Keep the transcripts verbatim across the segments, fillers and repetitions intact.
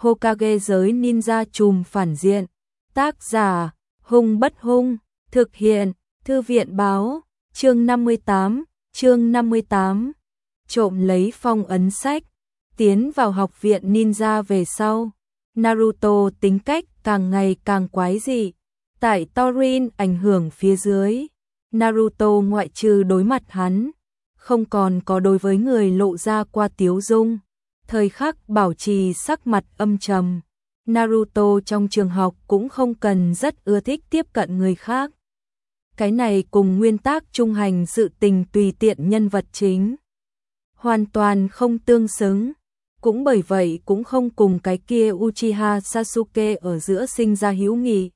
Hokage giới ninja trùm phản diện. Tác giả, Hung Bất Hung, thực hiện, Thư viện báo, chương năm mươi tám, chương năm mươi tám. Trộm lấy phong ấn sách, tiến vào học viện ninja về sau. Naruto tính cách càng ngày càng quái dị. Tại Torin ảnh hưởng phía dưới, Naruto ngoại trừ đối mặt hắn, không còn có đối với người lộ ra qua tiếu dung. Thời khắc bảo trì sắc mặt âm trầm, Naruto trong trường học cũng không cần rất ưa thích tiếp cận người khác. Cái này cùng nguyên tắc trung hành sự tình tùy tiện nhân vật chính hoàn toàn không tương xứng, cũng bởi vậy cũng không cùng cái kia Uchiha Sasuke ở giữa sinh ra hữu nghị.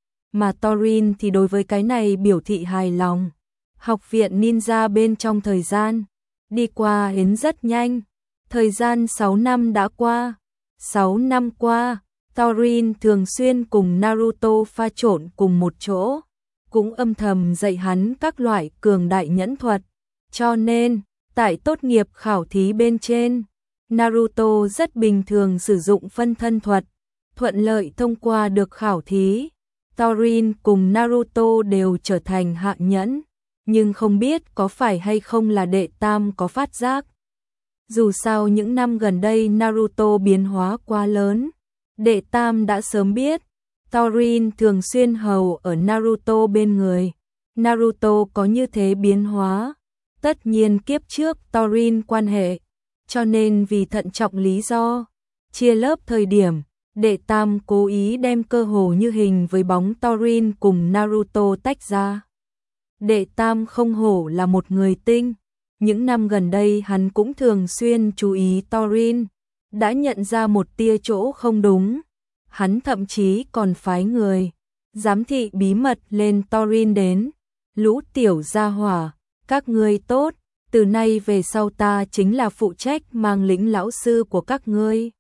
Mà Torin thì đối với cái này biểu thị hài lòng. Học viện ninja bên trong thời gian đi qua đến rất nhanh. Thời gian sáu năm đã qua. sáu năm qua, Torin thường xuyên cùng Naruto pha trộn cùng một chỗ, cũng âm thầm dạy hắn các loại cường đại nhẫn thuật. Cho nên, tại tốt nghiệp khảo thí bên trên, Naruto rất bình thường sử dụng phân thân thuật, thuận lợi thông qua được khảo thí. Torin cùng Naruto đều trở thành hạ nhẫn, nhưng không biết có phải hay không là đệ tam có phát giác. Dù sao những năm gần đây Naruto biến hóa quá lớn, đệ tam đã sớm biết. Torin thường xuyên hầu ở Naruto bên người. Naruto có như thế biến hóa, tất nhiên kiếp trước Torin quan hệ, cho nên vì thận trọng lý do, chia lớp thời điểm, đệ tam cố ý đem cơ hồ như hình với bóng Torin cùng Naruto tách ra. Đệ tam không hổ là một người tinh, những năm gần đây hắn cũng thường xuyên chú ý Torin, đã nhận ra một tia chỗ không đúng. Hắn thậm chí còn phái người giám thị bí mật lên Torin đến. Lũ tiểu gia hỏa, các ngươi tốt, từ nay về sau ta chính là phụ trách mang lĩnh lão sư của các ngươi.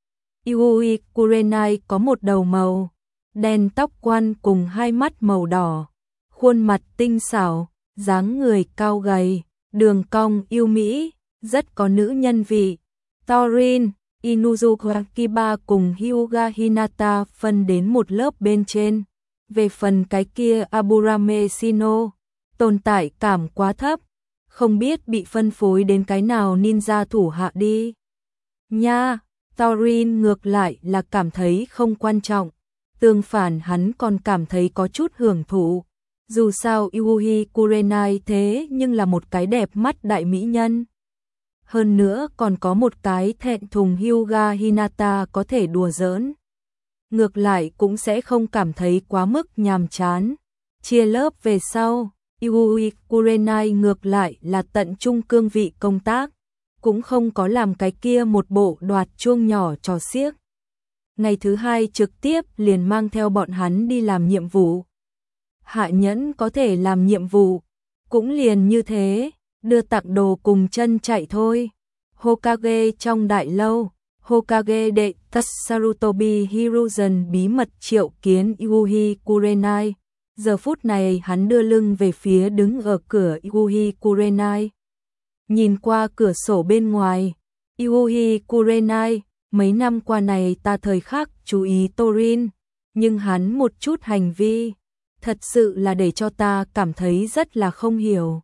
Yui Kurenai có một đầu màu đen, tóc quan cùng hai mắt màu đỏ, khuôn mặt tinh xảo, dáng người cao gầy, đường cong yêu mỹ, rất có nữ nhân vị. Torin, Inuzuka Kiba cùng Hyuga Hinata phân đến một lớp bên trên. Về phần cái kia Aburame Shino, tồn tại cảm quá thấp, không biết bị phân phối đến cái nào ninja thủ hạ đi. Nha, Torin ngược lại là cảm thấy không quan trọng, tương phản hắn còn cảm thấy có chút hưởng thụ. Dù sao Yui Kurenai thế nhưng là một cái đẹp mắt đại mỹ nhân. Hơn nữa còn có một cái thẹn thùng Hyuga Hinata có thể đùa giỡn. Ngược lại cũng sẽ không cảm thấy quá mức nhàm chán. Chia lớp về sau, Yui Kurenai ngược lại là tận trung cương vị công tác, cũng không có làm cái kia một bộ đoạt chuông nhỏ trò xiếc. Ngày thứ hai trực tiếp liền mang theo bọn hắn đi làm nhiệm vụ. Hạ nhẫn có thể làm nhiệm vụ, cũng liền như thế, đưa tặng đồ cùng chân chạy thôi. Hokage trong đại lâu, Hokage đệ thất Sarutobi Hiruzen bí mật triệu kiến Yui Kurenai. Giờ phút này hắn đưa lưng về phía đứng ở cửa Yui Kurenai. Nhìn qua cửa sổ bên ngoài, Yui Kurenai, mấy năm qua này ta thời khắc chú ý Torin, nhưng hắn một chút hành vi, thật sự là để cho ta cảm thấy rất là không hiểu.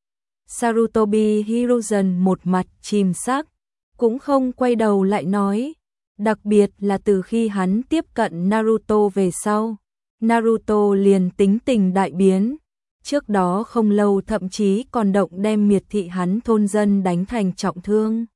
Sarutobi Hiruzen một mặt chìm sắc, cũng không quay đầu lại nói, đặc biệt là từ khi hắn tiếp cận Naruto về sau, Naruto liền tính tình đại biến, trước đó không lâu thậm chí còn động đem miệt thị hắn thôn dân đánh thành trọng thương.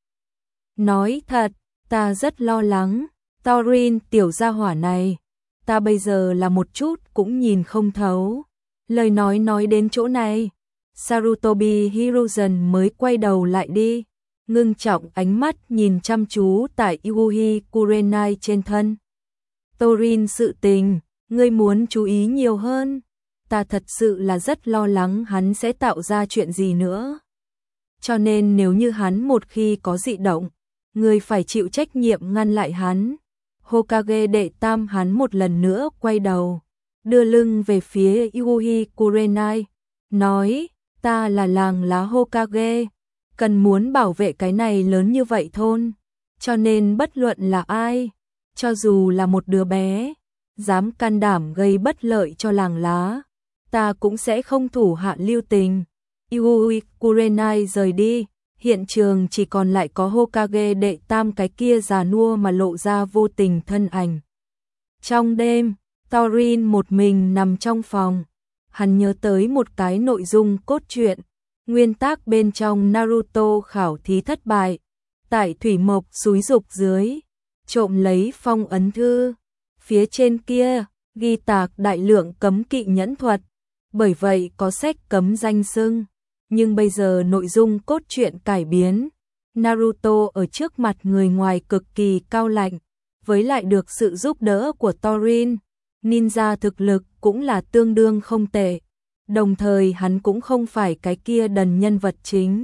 Nói thật, ta rất lo lắng, Torin tiểu gia hỏa này, ta bây giờ là một chút cũng nhìn không thấu. Lời nói nói đến chỗ này, Sarutobi Hiruzen mới quay đầu lại đi, ngưng trọng ánh mắt nhìn chăm chú tại Yui Kurenai trên thân. Torin sự tình, ngươi muốn chú ý nhiều hơn, ta thật sự là rất lo lắng hắn sẽ tạo ra chuyện gì nữa. Cho nên nếu như hắn một khi có dị động, ngươi phải chịu trách nhiệm ngăn lại hắn. Hokage đệ tam hắn một lần nữa quay đầu, đưa lưng về phía Yui Kurenai, nói, ta là làng lá Hokage, cần muốn bảo vệ cái này lớn như vậy thôn, cho nên bất luận là ai, cho dù là một đứa bé, dám can đảm gây bất lợi cho làng lá, ta cũng sẽ không thủ hạ lưu tình. Yui Kurenai rời đi, hiện trường chỉ còn lại có Hokage đệ tam cái kia già nua mà lộ ra vô tình thân ảnh. Trong đêm, Thorin một mình nằm trong phòng, hắn nhớ tới một cái nội dung cốt truyện, nguyên tác bên trong Naruto khảo thí thất bại, tại thủy mộc xúi dục dưới, trộm lấy phong ấn thư, phía trên kia ghi tạc đại lượng cấm kỵ nhẫn thuật, bởi vậy có sách cấm danh xưng. Nhưng bây giờ nội dung cốt truyện cải biến, Naruto ở trước mặt người ngoài cực kỳ cao lạnh, với lại được sự giúp đỡ của Thorin, ninja thực lực cũng là tương đương không tệ, đồng thời hắn cũng không phải cái kia đần nhân vật chính,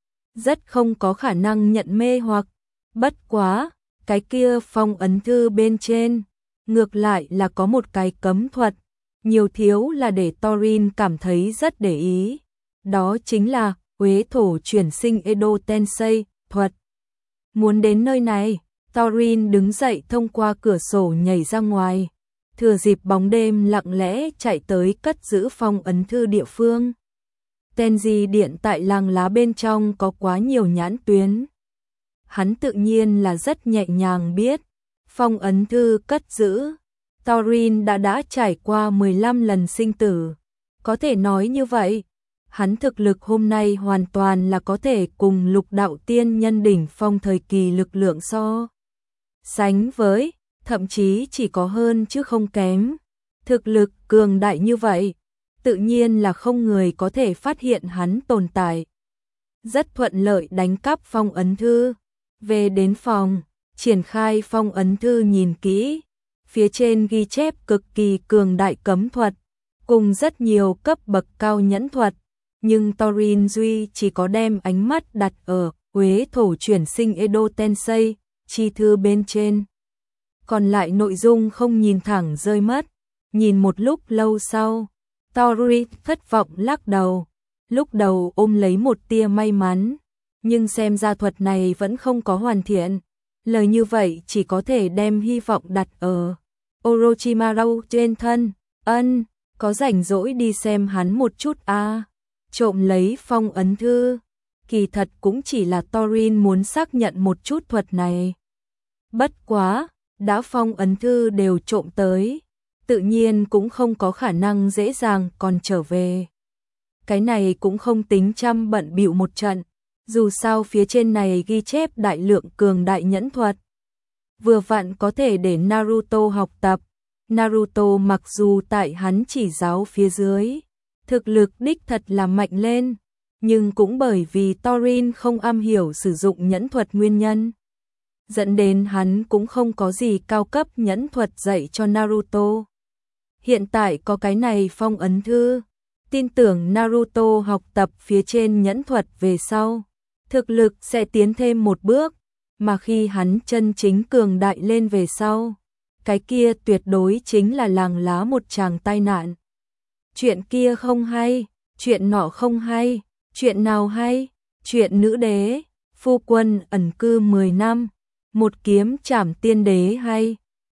rất không có khả năng nhận mê hoặc. Bất quá, cái kia phong ấn thư bên trên, ngược lại là có một cái cấm thuật, nhiều thiếu là để Thorin cảm thấy rất để ý. Đó chính là Uế thổ chuyển sinh Edo Tensei thuật. Muốn đến nơi này, Thorin đứng dậy thông qua cửa sổ nhảy ra ngoài, thừa dịp bóng đêm lặng lẽ chạy tới cất giữ phong ấn thư địa phương. Tenji điện tại làng lá bên trong có quá nhiều nhãn tuyến. Hắn tự nhiên là rất nhẹ nhàng biết, phong ấn thư cất giữ. Thorin đã đã trải qua mười lăm lần sinh tử, có thể nói như vậy. Hắn thực lực hôm nay hoàn toàn là có thể cùng lục đạo tiên nhân đỉnh phong thời kỳ lực lượng so sánh với, thậm chí chỉ có hơn chứ không kém. Thực lực cường đại như vậy, tự nhiên là không người có thể phát hiện hắn tồn tại. Rất thuận lợi đánh cắp phong ấn thư, về đến phòng, triển khai phong ấn thư nhìn kỹ, phía trên ghi chép cực kỳ cường đại cấm thuật, cùng rất nhiều cấp bậc cao nhẫn thuật. Nhưng Thorin duy chỉ có đem ánh mắt đặt ở Uế thổ chuyển sinh Edo Tensei chi thư bên trên. Còn lại nội dung không nhìn thẳng rơi mất. Nhìn một lúc lâu sau, Thorin thất vọng lắc đầu. Lúc đầu ôm lấy một tia may mắn, nhưng xem ra thuật này vẫn không có hoàn thiện. Lời như vậy chỉ có thể đem hy vọng đặt ở Orochimaru trên thân. Ân, có rảnh rỗi đi xem hắn một chút a. À. Trộm lấy phong ấn thư, kỳ thật cũng chỉ là Thorin muốn xác nhận một chút thuật này. Bất quá, đã phong ấn thư đều trộm tới, tự nhiên cũng không có khả năng dễ dàng còn trở về. Cái này cũng không tính chăm bận bịu một trận, dù sao phía trên này ghi chép đại lượng cường đại nhẫn thuật. Vừa vặn có thể để Naruto học tập. Naruto mặc dù tại hắn chỉ giáo phía dưới, thực lực đích thật là mạnh lên, nhưng cũng bởi vì Thorin không am hiểu sử dụng nhẫn thuật nguyên nhân, dẫn đến hắn cũng không có gì cao cấp nhẫn thuật dạy cho Naruto. Hiện tại có cái này phong ấn thư, tin tưởng Naruto học tập phía trên nhẫn thuật về sau, thực lực sẽ tiến thêm một bước, mà khi hắn chân chính cường đại lên về sau, cái kia tuyệt đối chính là làng lá một tràng tai nạn. Chuyện kia không hay, chuyện nọ không hay, chuyện nào hay, chuyện nữ đế, phu quân ẩn cư mười năm, một kiếm trảm tiên đế hay.